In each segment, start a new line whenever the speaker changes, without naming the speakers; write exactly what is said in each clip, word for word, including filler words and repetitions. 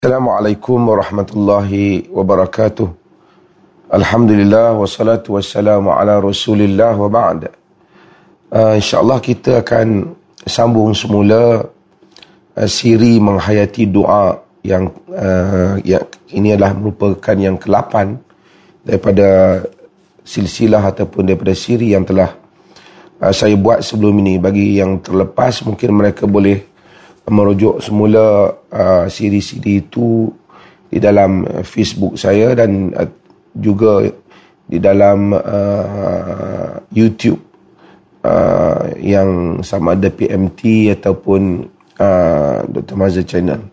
Assalamualaikum warahmatullahi wabarakatuh. Alhamdulillah wassalatu wassalamu ala Rasulillah wa ba'd. Uh, InsyaAllah kita akan sambung semula uh, siri menghayati doa yang, uh, yang ini adalah merupakan yang ke-lapan daripada silsilah ataupun daripada siri yang telah uh, saya buat sebelum ini. Bagi yang terlepas mungkin mereka boleh merujuk semula uh, siri-siri itu di dalam uh, Facebook saya dan uh, juga di dalam uh, YouTube uh, yang sama ada P M T ataupun uh, Doktor Mazhar Channel.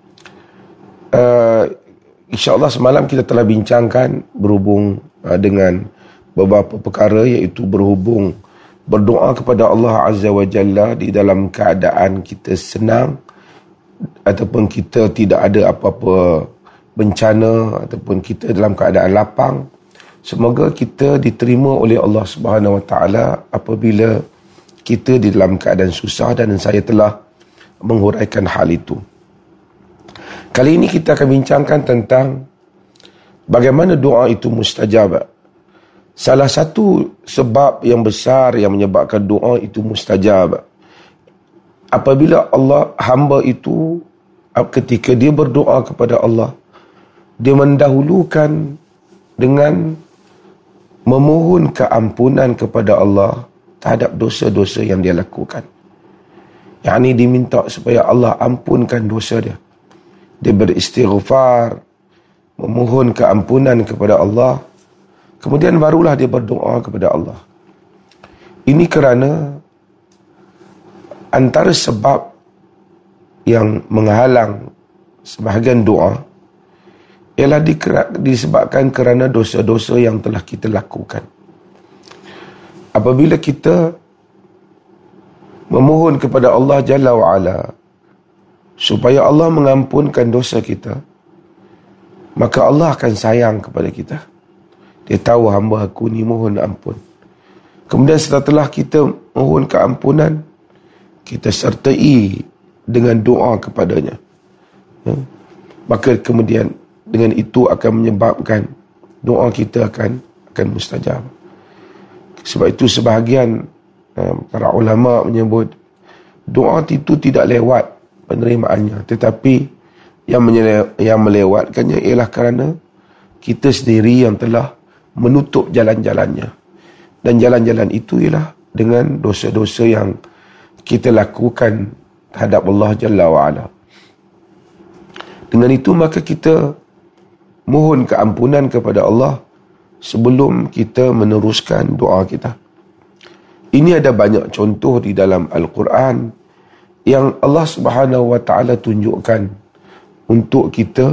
Uh, InsyaAllah semalam kita telah bincangkan berhubung uh, dengan beberapa perkara, iaitu berhubung berdoa kepada Allah Azza wa Jalla di dalam keadaan kita senang ataupun kita tidak ada apa-apa bencana ataupun kita dalam keadaan lapang. Semoga kita diterima oleh Allah Subhanahu wa taala apabila kita di dalam keadaan susah, dan saya telah menghuraikan hal itu. Kali ini kita akan bincangkan tentang bagaimana doa itu mustajab. Salah satu sebab yang besar yang menyebabkan doa itu mustajab, apabila Allah, hamba itu ketika dia berdoa kepada Allah, dia mendahulukan dengan memohon keampunan kepada Allah terhadap dosa-dosa yang dia lakukan. Yang ini diminta supaya Allah ampunkan dosa dia. Dia beristighfar, memohon keampunan kepada Allah, kemudian barulah dia berdoa kepada Allah. Ini kerana antara sebab yang menghalang sebahagian doa ialah disebabkan kerana dosa-dosa yang telah kita lakukan. Apabila kita memohon kepada Allah Jalla wa'ala supaya Allah mengampunkan dosa kita, maka Allah akan sayang kepada kita. Dia tahu hamba aku ni mohon ampun. Kemudian setelah kita mohon keampunan, kita sertai dengan doa kepadanya. Ya. Maka kemudian dengan itu akan menyebabkan doa kita akan akan mustajab. Sebab itu sebahagian uh, para ulama menyebut doa itu tidak lewat penerimaannya, tetapi yang, menyele- yang melewatkannya ialah kerana kita sendiri yang telah menutup jalan-jalannya. Dan jalan-jalan itu ialah dengan dosa-dosa yang kita lakukan terhadap Allah Jalla wa'ala. Dengan itu maka kita mohon keampunan kepada Allah sebelum kita meneruskan doa kita. Ini ada banyak contoh di dalam Al-Quran yang Allah Subhanahu wa taala tunjukkan untuk kita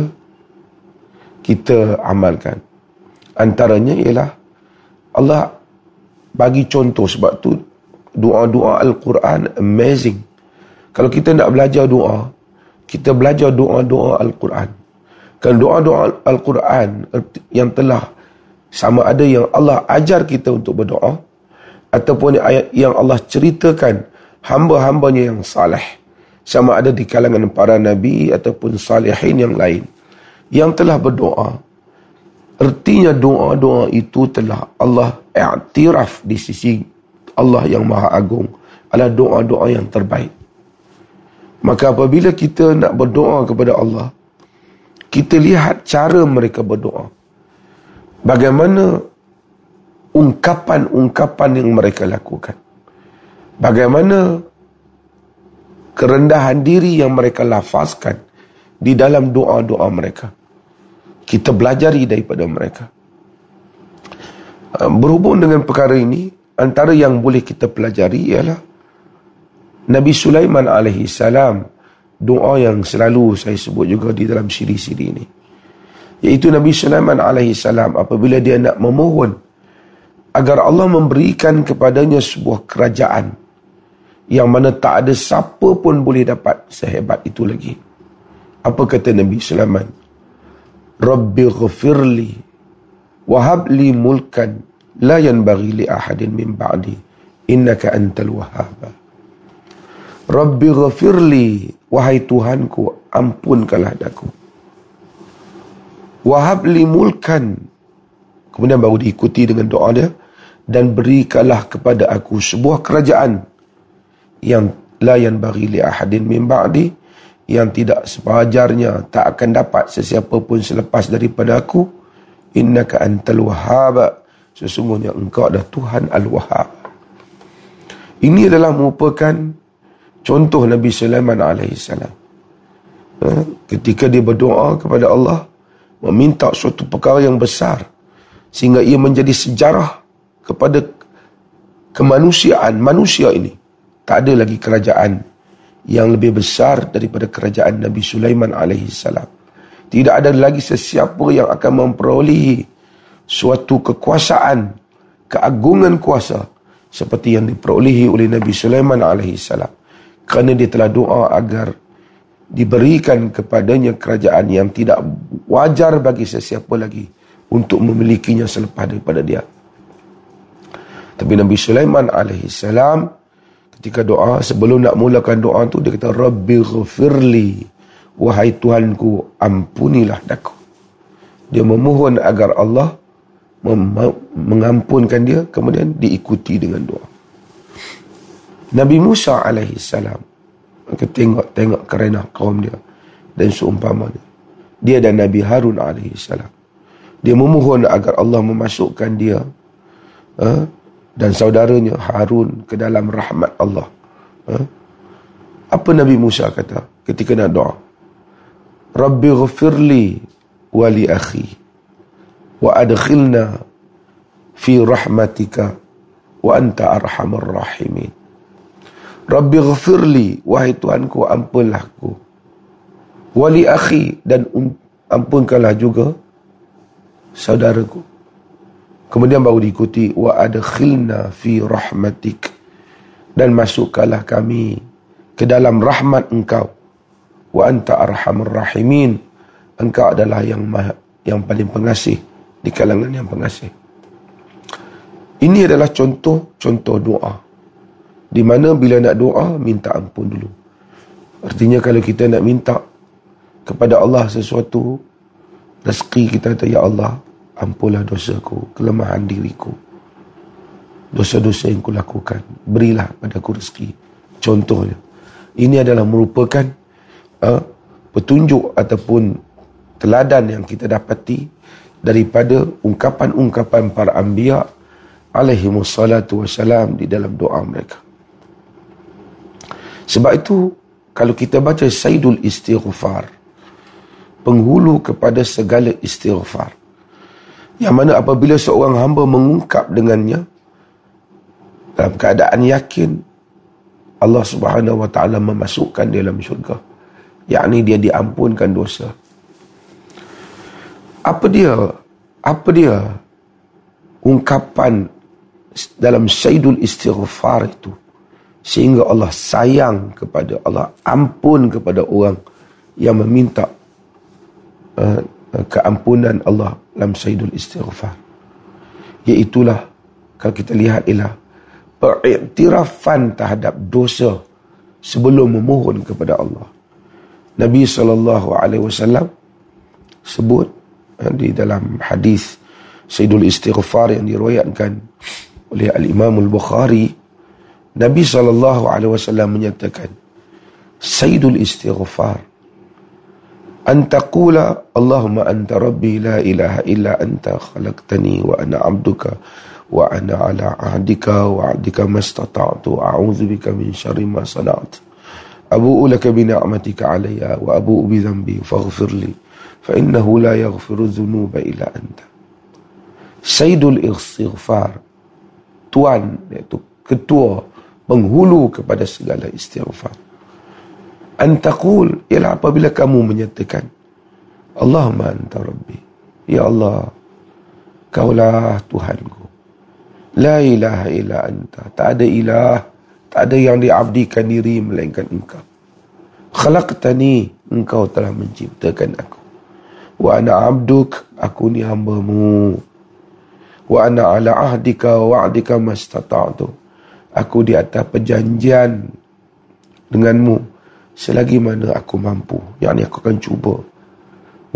kita amalkan. Antaranya ialah Allah bagi contoh. Sebab tu doa-doa Al-Quran amazing. Kalau kita nak belajar doa, kita belajar doa-doa Al-Quran. Kan doa-doa Al-Quran yang telah sama ada yang Allah ajar kita untuk berdoa, ataupun ayat yang Allah ceritakan hamba-hambanya yang saleh, sama ada di kalangan para nabi ataupun salihin yang lain yang telah berdoa. Artinya doa-doa itu telah Allah i'tiraf di sisi Allah yang Maha Agung adalah doa-doa yang terbaik. Maka apabila kita nak berdoa kepada Allah, kita lihat cara mereka berdoa. Bagaimana ungkapan-ungkapan yang mereka lakukan. Bagaimana kerendahan diri yang mereka lafazkan di dalam doa-doa mereka. Kita belajari daripada mereka. Berhubung dengan perkara ini, antara yang boleh kita pelajari ialah Nabi Sulaiman alaihi salam, doa yang selalu saya sebut juga di dalam siri-siri ini. Iaitu Nabi Sulaiman alaihi salam apabila dia nak memohon agar Allah memberikan kepadanya sebuah kerajaan yang mana tak ada siapa pun boleh dapat sehebat itu lagi. Apa kata Nabi Sulaiman? Rabbi ghafirli wahabli mulkan la yanbaghi li ahadin min ba'di innaka antal wahhab. Rabbi ghafirli, wahai Tuhanku, ampunkanlah daku. Wahab li mulkan. Kemudian baru diikuti dengan doa dia. Dan berikanlah kepada aku sebuah kerajaan yang la yanbaghi li ahadin min ba'di, yang tidak sepajarnya, tak akan dapat sesiapa pun selepas daripada aku. Innaka antal wahhab, sesungguhnya engkau adalah Tuhan al-Wahhab. Ini adalah merupakan contoh Nabi Sulaiman alaihissalam. Ha? Ketika dia berdoa kepada Allah, meminta suatu perkara yang besar, sehingga ia menjadi sejarah kepada kemanusiaan manusia ini. Tak ada lagi kerajaan yang lebih besar daripada kerajaan Nabi Sulaiman alaihissalam. Tidak ada lagi sesiapa yang akan memperolehi suatu kekuasaan, keagungan kuasa seperti yang diperolehi oleh Nabi Sulaiman alaihissalam. Kerana dia telah doa agar diberikan kepadanya kerajaan yang tidak wajar bagi sesiapa lagi untuk memilikinya selepas daripada dia. Tapi Nabi Sulaiman alaihissalam ketika doa, sebelum nak mulakan doa tu, dia kata, Rabbi ghafirli, wahai Tuhanku, ampunilah daku. Dia memohon agar Allah mengampunkan dia, kemudian diikuti dengan doa. Nabi Musa alaihissalam, tengok-tengok kerana kaum dia dan seumpamanya. Dia dan Nabi Harun alaihissalam, dia memohon agar Allah memasukkan dia uh, dan saudaranya Harun ke dalam rahmat Allah. Ha? Apa Nabi Musa kata ketika nak doa? Rabbi ghafirli wa li akhi wa adkhilna fi rahmatika wa anta arhamar rahimin. Rabbi ghafirli, wahai Tuhanku, ampunlah aku. Wa li akhi, dan ampunkanlah juga saudaraku. Kemudian baru diikuti wa adkhilna fi rahmatik, dan masukkanlah kami ke dalam rahmat engkau. Wa anta arhamur rahimin, engkau adalah yang maha, yang paling pengasih di kalangan yang pengasih. Ini adalah contoh-contoh doa, di mana bila nak doa minta ampun dulu. Artinya kalau kita nak minta kepada Allah sesuatu, rezeki, kita kata, ya Allah, ampunlah dosaku, kelemahan diriku, dosa-dosa yang kulakukan, berilah padaku rezeki. Contohnya, ini adalah merupakan uh, petunjuk ataupun teladan yang kita dapati daripada ungkapan-ungkapan para anbiya alaihimussalatu wassalam di dalam doa mereka. Sebab itu, kalau kita baca Sayyidul Istighfar, penghulu kepada segala istighfar, yang mana apabila seorang hamba mengungkap dengannya dalam keadaan yakin, Allah Subhanahu wa taala memasukkan dia dalam syurga, yakni dia diampunkan dosa. Apa dia apa dia ungkapan dalam Sayyidul Istighfar itu sehingga Allah sayang kepada, Allah ampun kepada orang yang meminta uh, keampunan Allah dalam Sayyidul Istighfar? Iaitulah, kalau kita lihat, ialah periktirafan terhadap dosa sebelum memohon kepada Allah. Nabi sallallahu alaihi wasallam sebut di dalam hadis Sayyidul Istighfar yang diriwayatkan oleh Al-Imam Al-Bukhari, Nabi sallallahu alaihi wasallam menyatakan, Sayyidul Istighfar an taqula Allahumma anta rabbi la ilaha illa anta khalaqtani wa ana abduka wa ana ala ahdika wa ahdika mastata'tu a'udzu bika min syarri ma sana'tu abu'u laka bi ni'matika alayya wa abu'u bi dhanbi faghfir li fa innahu la yaghfiru dhunuba illa anta. Sayyidul Istighfar, tuan, iaitu ketua, penghulu kepada segala istighfar. Antaqul, ialah apabila kamu menyatakan, Allahumma anta rabbi, ya Allah, kaulah Tuhanku, la ilaha illa anta, tak ada ilah, tak ada yang diabdikan diri melainkan engkau. Khalaqtani, engkau telah menciptakan aku. Wa ana abduk, aku ni hambamu. Wa ana ala ahdika wa wa'dika mastata'tu, aku di atas perjanjian denganmu selagi mana aku mampu, yakni aku akan cuba.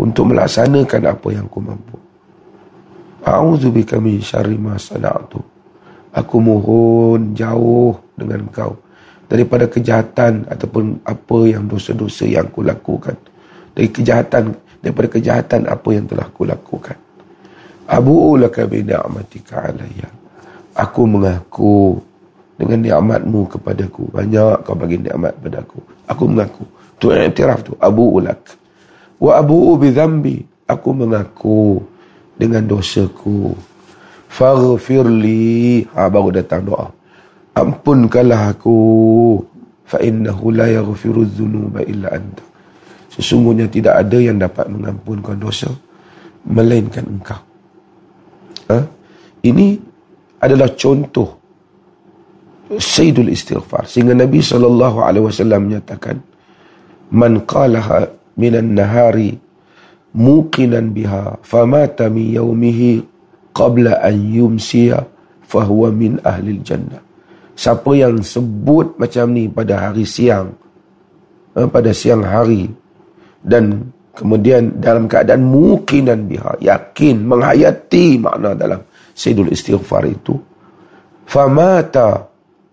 untuk melaksanakan apa yang aku mampu. A'udzubika min syarri ma sana'tu. Aku mohon jauh dengan Engkau daripada kejahatan ataupun apa yang dosa-dosa yang aku lakukan. Dari kejahatan, daripada kejahatan apa yang telah aku lakukan. Abu'u laka bi ni'matika alayya. Aku mengaku dengan nikmatmu kepadaku. Banyak kau bagi nikmat padaku. Aku mengaku. Tu iktiraf tu. Abu'u lak. Wa abu'u bi dhanbi. Aku mengaku dengan dosaku. Faghfirli. Ha, baru datang doa. Ampunkanlah aku. Fa innahu la yaghfiru dhunuba illa anta. Sesungguhnya tidak ada yang dapat mengampunkan dosa melainkan Engkau. Ha? Ini adalah contoh Sayyidul Istighfar. Sehingga Nabi sallallahu alaihi wasallam menyatakan, man qalaha minan nahari muqinan biha famata min yaumihi qabla an yumsiya fahuwa min ahlil jannah. Siapa yang sebut macam ni pada hari siang, pada siang hari, dan kemudian dalam keadaan muqinan biha, yakin, menghayati makna dalam Sayyidul Istighfar itu, famata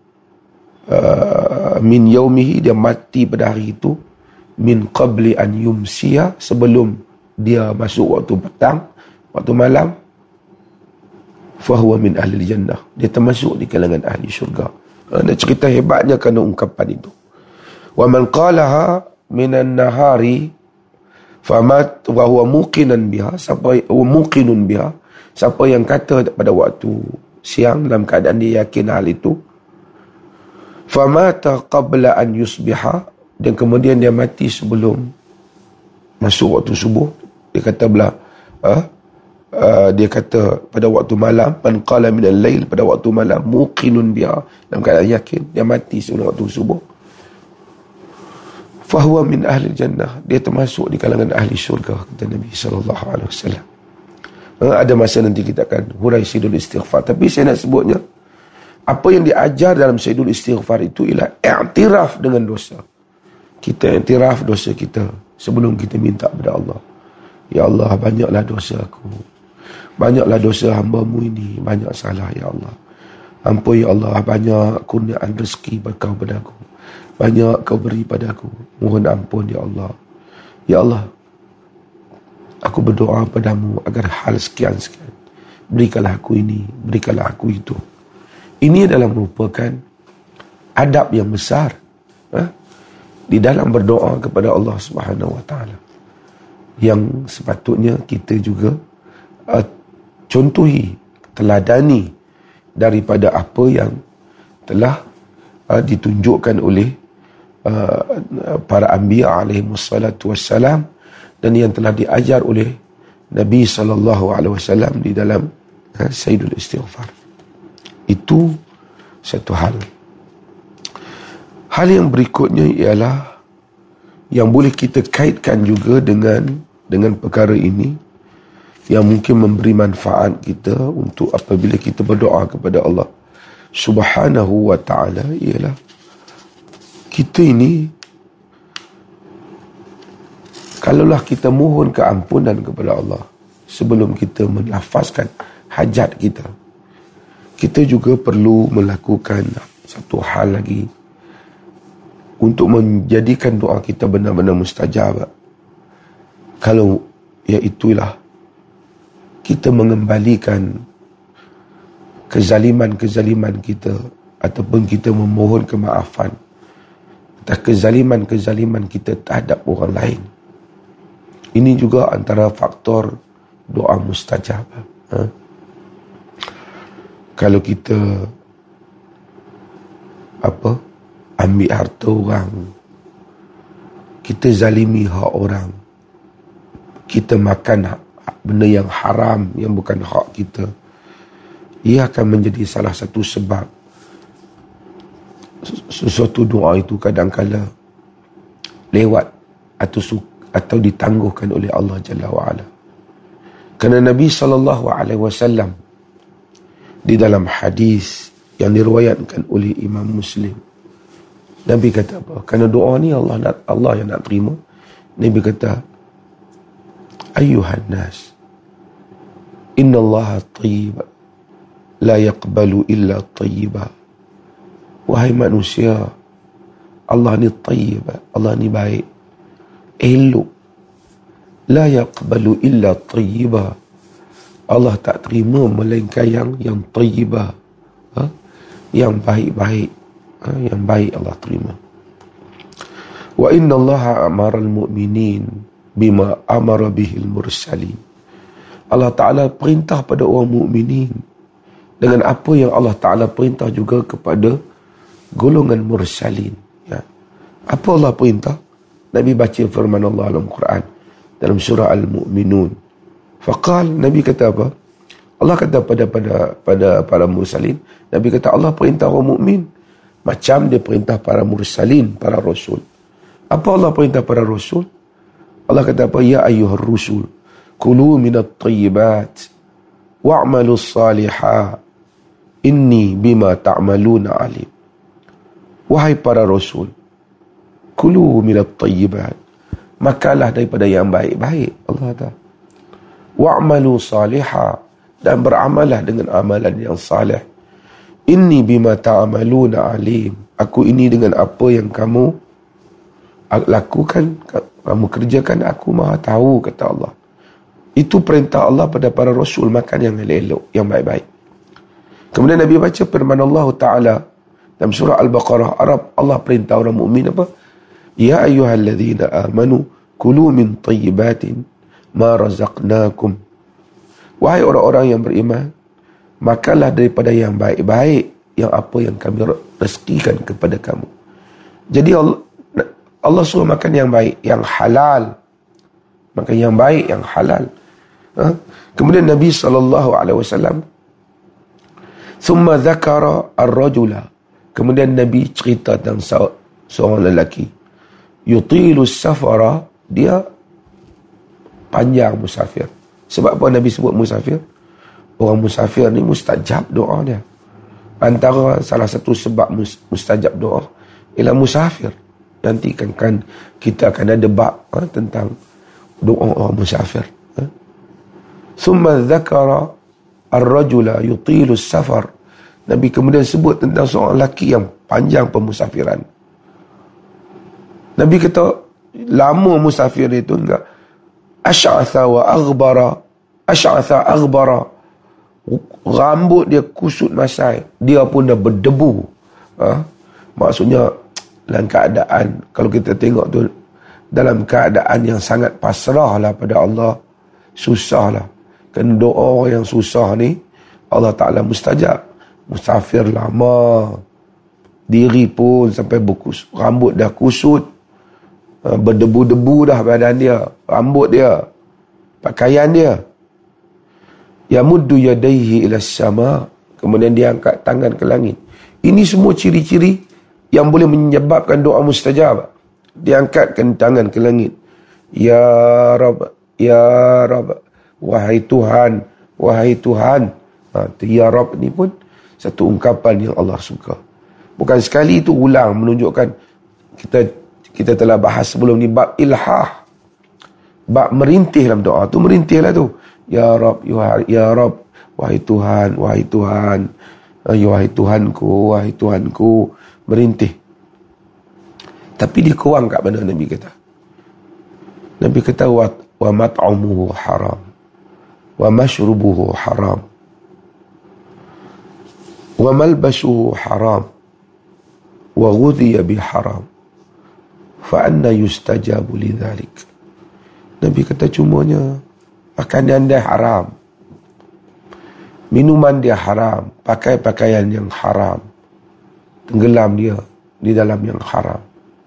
uh, min yaumihi, dia mati pada hari itu, min qabli an yumsiya, sebelum dia masuk waktu petang, waktu malam, fahuwa min ahli jannah, dia termasuk di kalangan ahli syurga. Ada cerita hebatnya kerana ungkapan itu. Wa man qalaha minan nahari famat wa huwa muqinan biha, siapa muqinun biha, siapa yang kata pada waktu siang dalam keadaan dia yakin hal itu, famata qabla an yusbiha, dan kemudian dia mati sebelum masuk waktu subuh, dia kata belah uh, uh, dia kata pada waktu malam, man qala min al-lail, pada waktu malam, muqinun biha, dalam keadaan yakin, dia mati sebelum waktu subuh, fahuwa min ahli jannah, dia termasuk di kalangan ahli syurga, kata Nabi sallallahu alaihi wasallam. Ada masa nanti kita akan hurai Sayyidul Istighfar, tapi saya nak sebutnya, apa yang diajar dalam Sayyidul Istighfar itu ialah i'tiraf dengan dosa. Kita i'tiraf dosa kita sebelum kita minta kepada Allah. Ya Allah, banyaklah dosa aku, banyaklah dosa hamba-Mu ini, banyak salah ya Allah. Ampun ya Allah, banyak kurniaan rezeki berkau padaku, banyak kau beri padaku, mohon ampun ya Allah. Ya Allah, aku berdoa padamu agar hal sekian-sekian, berikanlah aku ini, berikanlah aku itu. Ini adalah merupakan adab yang besar, ha? di dalam berdoa kepada Allah Subhanahu Wa Taala, yang sepatutnya kita juga uh, contohi, teladani daripada apa yang telah uh, ditunjukkan oleh uh, para anbiya alaihi wassalatu wassalam, dan yang telah diajar oleh Nabi sallallahu alaihi wasallam di dalam uh, Sayyidul Istighfar. Itu satu hal. Hal yang berikutnya ialah yang boleh kita kaitkan juga dengan dengan perkara ini, yang mungkin memberi manfaat kita untuk apabila kita berdoa kepada Allah Subhanahu wa ta'ala, ialah kita ini, kalaulah kita mohon keampunan kepada Allah sebelum kita melafazkan hajat kita, kita juga perlu melakukan satu hal lagi untuk menjadikan doa kita benar-benar mustajab. Kalau iaitulah kita mengembalikan kezaliman-kezaliman kita, ataupun kita memohon kemaafan atas kezaliman-kezaliman kita terhadap orang lain. Ini juga antara faktor doa mustajab. Ha? Kalau kita apa ambil harta orang, kita zalimi hak orang, kita makan benda yang haram yang bukan hak kita, ia akan menjadi salah satu sebab sesuatu doa itu kadang-kala lewat atau atau ditangguhkan oleh Allah Jalla wa'ala. Kerana Nabi sallallahu alaihi wasallam di dalam hadis yang diriwayatkan oleh Imam Muslim, Nabi kata apa? Kerana doa ni Allah nak, Allah yang nak terima. Nabi kata, Ayuhan nas, innallaha tayyib, la yaqbalu illa tayyiba. Wahai manusia, Allah ni tayyib, Allah ni baik, elok. La yaqbalu illa tayyiba. Allah tak terima melainkan yang yang tayyibah, ha? Yang baik-baik, ha? Yang baik Allah terima. Wa inna allaha amara al-mu'minin bima amara bihil mursalin. Allah Ta'ala perintah pada orang mukminin dengan apa yang Allah Ta'ala perintah juga kepada golongan mursalin, ya. Apa Allah perintah? Nabi baca firman Allah dalam Quran dalam surah Al-Mu'minun. Faqal, Nabi kata apa? Allah kata pada pada pada para mursalin, Nabi kata Allah perintah orang mukmin macam dia perintah para mursalin, para rasul. Apa Allah perintah para rasul? Allah kata apa? Ya ayyuhar rusul, kulu minat tayyibat wa'malus salihah inni bima ta'maluna alim. Wahai para rasul, kulu minat tayyibat, makalah daripada yang baik-baik. Allah kata wa'malu salihah, dan beramalah dengan amalan yang salih. Inni bima ta'amaluna alim, aku ini dengan apa yang kamu lakukan, kamu kerjakan, aku maha tahu, kata Allah. Itu perintah Allah pada para rasul, makan yang elok, yang baik-baik. Kemudian Nabi baca firman Allah Ta'ala dalam surah Al-Baqarah Arab. Allah perintah orang mukmin apa? Ya ayyuhalladzina amanu kulu min tayyibatin ma razaqnakum. Wahai orang-orang yang beriman, makanlah daripada yang baik-baik, yang apa yang kami rezekikan kepada kamu. Jadi Allah, Allah suruh makan yang baik, yang halal. Makan yang baik, yang halal. Ha? Kemudian Nabi sallallahu alaihi wasallam thumma dzakara ar-rajula. Kemudian Nabi cerita tentang seorang lelaki. Yutilu safara, dia panjang musafir. Sebab apa Nabi sebut musafir? Orang musafir ni mustajab doa dia. Antara salah satu sebab mustajab doa ialah musafir. Nanti kan, kan kita akan ada bab, ha, tentang doa orang musafir. Ha? Thumma dzakara ar-rajula yutilu safar. Nabi kemudian sebut tentang seorang lelaki yang panjang pemusafiran. Nabi kata lama musafir itu enggak. Asy'atha wa aghbara, asy'atha aghbara, rambut dia kusut masai, dia pun dah berdebu. Ha? Maksudnya dalam keadaan, kalau kita tengok tu, dalam keadaan yang sangat pasrah lah pada Allah, susah lah. Kan doa yang susah ni Allah Ta'ala mustajab. Musafir lama, diri pun sampai berkus, rambut dah kusut, berdebu-debu dah badan dia, rambut dia, pakaian dia. Yamuddu yadayhi ila sama, kemudian dia angkat tangan ke langit. Ini semua ciri-ciri yang boleh menyebabkan doa mustajab. Dia angkatkan tangan ke langit. Ya Rabb, ya Rabb, wahai Tuhan, wahai Tuhan. Ha, ya Rabb ni pun satu ungkapan yang Allah suka. Bukan sekali itu ulang, menunjukkan kita kita telah bahas sebelum ni bab ilhah, bab merintih dalam doa tu, merintihlah tu. Ya Rabb, ya Rabb, wahai Tuhan, wahai Tuhan, ya wahai Tuhanku, wahai Tuhanku, merintih. Tapi dia kurang kat mana Nabi kata? Nabi kata wa, wa mat'amuhu haram, wa mashrubuhu haram, wa malbasuhu haram, wa ghudhiya bi haram, fa anna yustajabu lidzalik. Nabi kata cumanya makanan dia haram, minuman dia haram, pakai pakaian yang haram, tenggelam dia di dalam yang haram.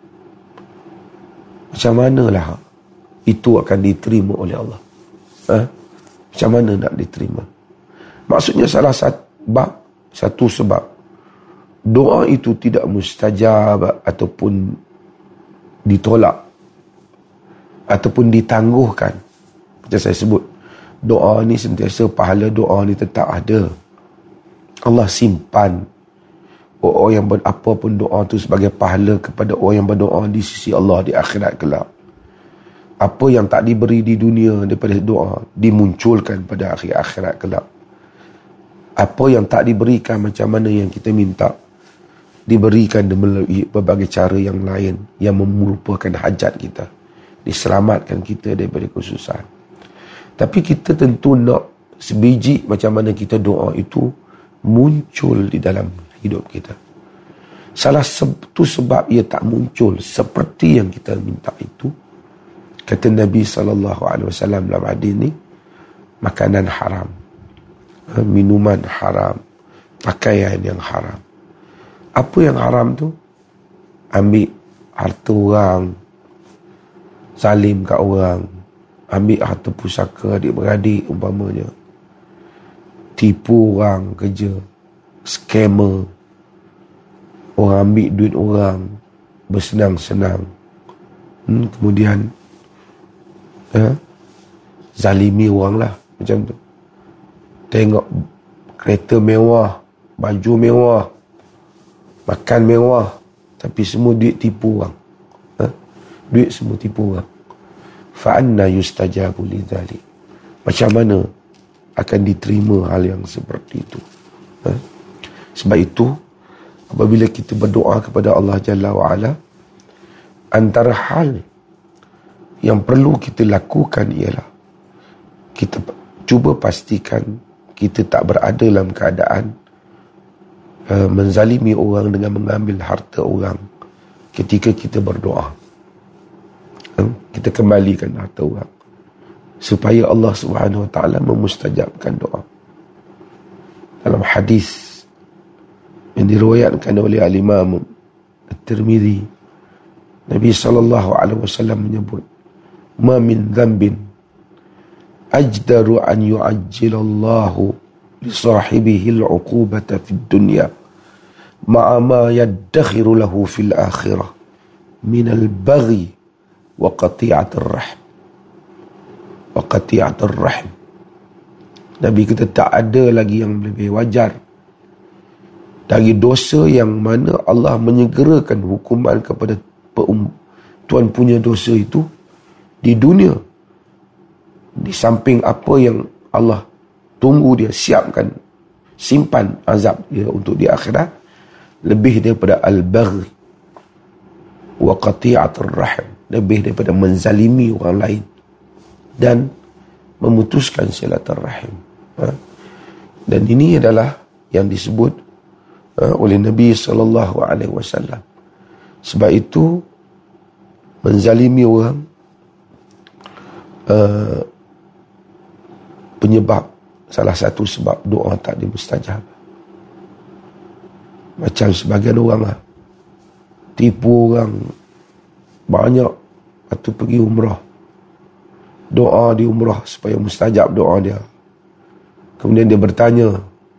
Macam manalah itu akan diterima oleh Allah? Ha? Macam mana nak diterima? Maksudnya salah satu bab, satu sebab doa itu tidak mustajab ataupun ditolak ataupun ditangguhkan. Macam saya sebut, doa ni sentiasa, pahala doa ni tetap ada. Allah simpan orang yang ber, apa pun doa tu sebagai pahala kepada orang yang berdoa di sisi Allah di akhirat kelak. Apa yang tak diberi di dunia daripada doa, dimunculkan pada akhir akhirat kelak. Apa yang tak diberikan macam mana yang kita minta, diberikan melalui berbagai cara yang lain yang merupakan hajat kita, diselamatkan kita daripada kesusahan. Tapi kita tentu nak sebiji macam mana kita doa itu muncul di dalam hidup kita. Salah satu sebab ia tak muncul seperti yang kita minta itu, kata Nabi sallallahu alaihi wasallam dalam hadis ni, makanan haram, minuman haram, pakaian yang haram. Apa yang haram tu? Ambil harta orang, zalim kat orang, ambil harta pusaka adik-beradik umpamanya, tipu orang kerja, scammer, orang ambil duit orang bersenang-senang, hmm, kemudian eh, zalimi orang lah macam tu. Tengok kereta mewah, baju mewah, makan mewah, tapi semua duit tipu orang, eh? Duit semua tipu orang. Fa'anna yustajabu lidzalik. Macam mana akan diterima hal yang seperti itu? Eh? Sebab itu apabila kita berdoa kepada Allah Jalla wa'ala, antara hal yang perlu kita lakukan ialah kita cuba pastikan kita tak berada dalam keadaan uh, menzalimi orang dengan mengambil harta orang ketika kita berdoa. Uh, kita kembalikan harta orang supaya Allah Subhanahu Wa Taala memustajabkan doa. Dalam hadis yang diriwayatkan oleh Al-Imam At-Tirmidzi, Nabi sallallahu alaihi wasallam menyebut, "Ma min dhanbin ajdaru an yu'ajjilallahu li sahibihi al-'uqubata fid dunya ma'a ma yaddakhiru lahu fil akhirah min al-baghi wa qati'atir rahim." Wa qati'atir rahim. Nabi kata tak ada lagi yang lebih wajar dari dosa yang mana Allah menyegerakan hukuman kepada tuan punya dosa itu di dunia, di samping apa yang Allah tunggu dia siapkan, simpan azab dia untuk di akhirat, lebih daripada al-baghi wa qati'atur rahim, lebih daripada menzalimi orang lain dan memutuskan silaturahim. Ha? Dan ini adalah yang disebut ha, oleh Nabi sallallahu alaihi wasallam. Sebab itu menzalimi orang uh, penyebab, salah satu sebab doa tak dimustajab. Macam sebagian orang lah, tipu orang banyak atau pergi umrah, doa di umrah supaya mustajab doa dia. Kemudian dia bertanya,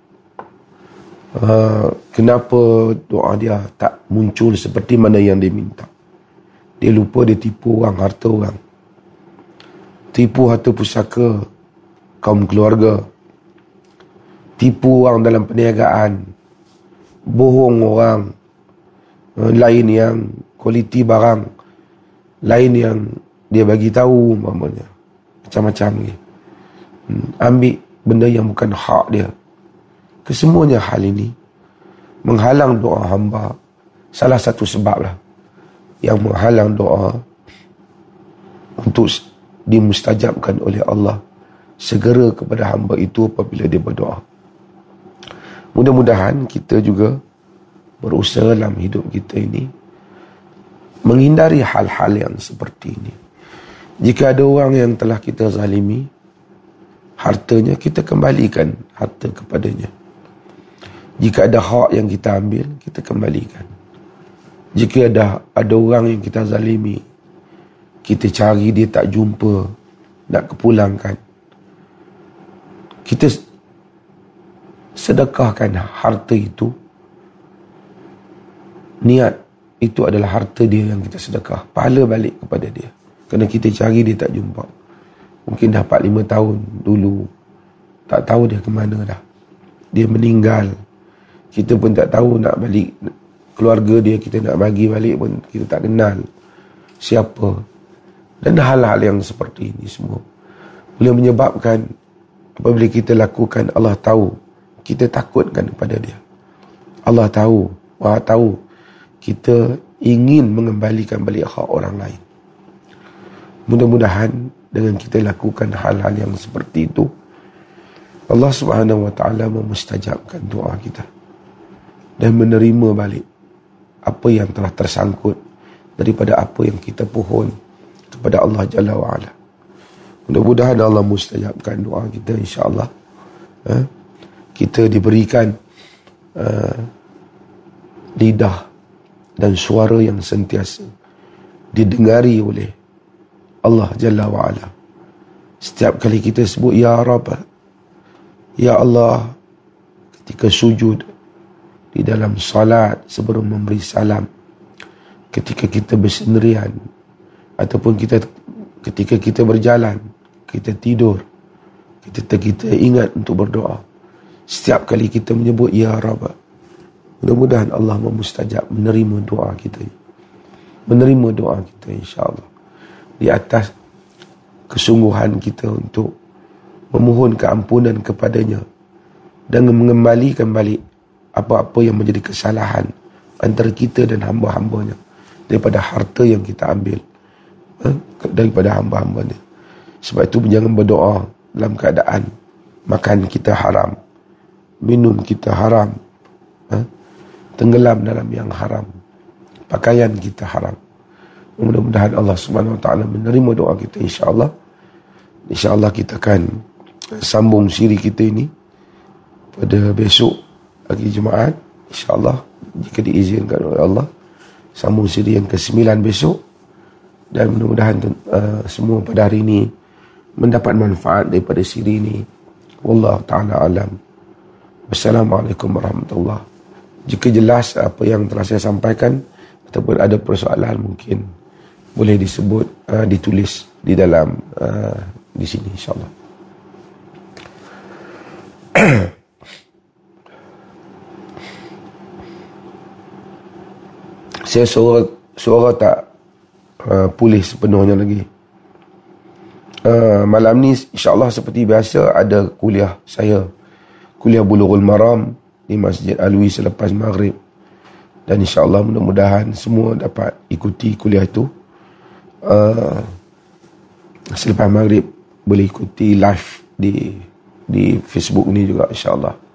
uh, kenapa doa dia tak muncul seperti mana yang dia minta. Dia lupa dia tipu orang, harta orang, tipu harta pusaka kaum keluarga, tipu orang dalam perniagaan, bohong orang, uh, lain yang kualiti barang, lain yang dia bagi tahu umpamanya, macam-macam ni. Hmm, ambil benda yang bukan hak dia. Kesemuanya hal ini menghalang doa hamba. Salah satu sebab lah yang menghalang doa untuk dimustajabkan oleh Allah segera kepada hamba itu apabila dia berdoa. Mudah-mudahan kita juga berusaha dalam hidup kita ini menghindari hal-hal yang seperti ini. Jika ada orang yang telah kita zalimi hartanya, kita kembalikan harta kepadanya. Jika ada hak yang kita ambil, kita kembalikan. Jika ada ada orang yang kita zalimi, kita cari dia tak jumpa, nak kepulangkan, kita sedekahkan harta itu. Niat itu adalah harta dia yang kita sedekah, pahala balik kepada dia. Kerana kita cari dia tak jumpa. Mungkin dah empat lima tahun dulu, tak tahu dia ke mana dah. Dia meninggal, kita pun tak tahu nak balik. Keluarga dia kita nak bagi balik pun kita tak kenal siapa. Dan hal-hal yang seperti ini semua boleh menyebabkan apabila kita lakukan, Allah tahu kita takutkan kepada dia. Allah tahu, Maha tahu kita ingin mengembalikan balik hak orang lain. Mudah-mudahan dengan kita lakukan hal-hal yang seperti itu, Allah Subhanahu Wa Taala memustajabkan doa kita dan menerima balik apa yang telah tersangkut daripada apa yang kita pohon kepada Allah Jalla wa'ala. Mudah-mudahan Allah mustajabkan doa kita, insyaAllah. Ha? Kita diberikan uh, lidah dan suara yang sentiasa didengari oleh Allah Jalla wa'ala. Setiap kali kita sebut Ya Rabb, Ya Allah, ketika sujud, di dalam salat, sebelum memberi salam, ketika kita bersendirian, ataupun kita ketika kita berjalan, kita tidur, kita kita ingat untuk berdoa. Setiap kali kita menyebut Ya Rabb, mudah-mudahan Allah memustajab, menerima doa kita, menerima doa kita, insya-Allah, di atas kesungguhan kita untuk memohon keampunan kepadanya dan mengembalikan balik apa-apa yang menjadi kesalahan antara kita dan hamba-hambanya daripada harta yang kita ambil, eh, daripada hamba-hambanya. Sebab itu jangan berdoa dalam keadaan makan kita haram, minum kita haram, eh, tenggelam dalam yang haram, pakaian kita haram. Mudah-mudahan Allah Subhanahu Wa Taala menerima doa kita, insya-Allah. Insya-Allah kita akan sambung siri kita ini pada besok pagi Jumaat, insya-Allah, jika diizinkan oleh Allah, sambung siri yang kesembilan besok. Dan mudah-mudahan uh, semua pada hari ini mendapat manfaat daripada siri ini. Wallahu ta'ala alam. Wassalamualaikum warahmatullahi wabarakatuh. Jika jelas apa yang telah saya sampaikan ataupun ada persoalan, mungkin boleh disebut, uh, ditulis di dalam uh, di sini, insya-Allah. Saya suara, suara tak uh, pulih sepenuhnya lagi. Uh, malam ni insya-Allah seperti biasa ada kuliah saya, kuliah Bulughul Maram di Masjid Alwi selepas maghrib. Dan insya-Allah mudah-mudahan semua dapat ikuti kuliah itu. Uh, selepas maghrib boleh ikuti live di di Facebook ni juga, insya-Allah.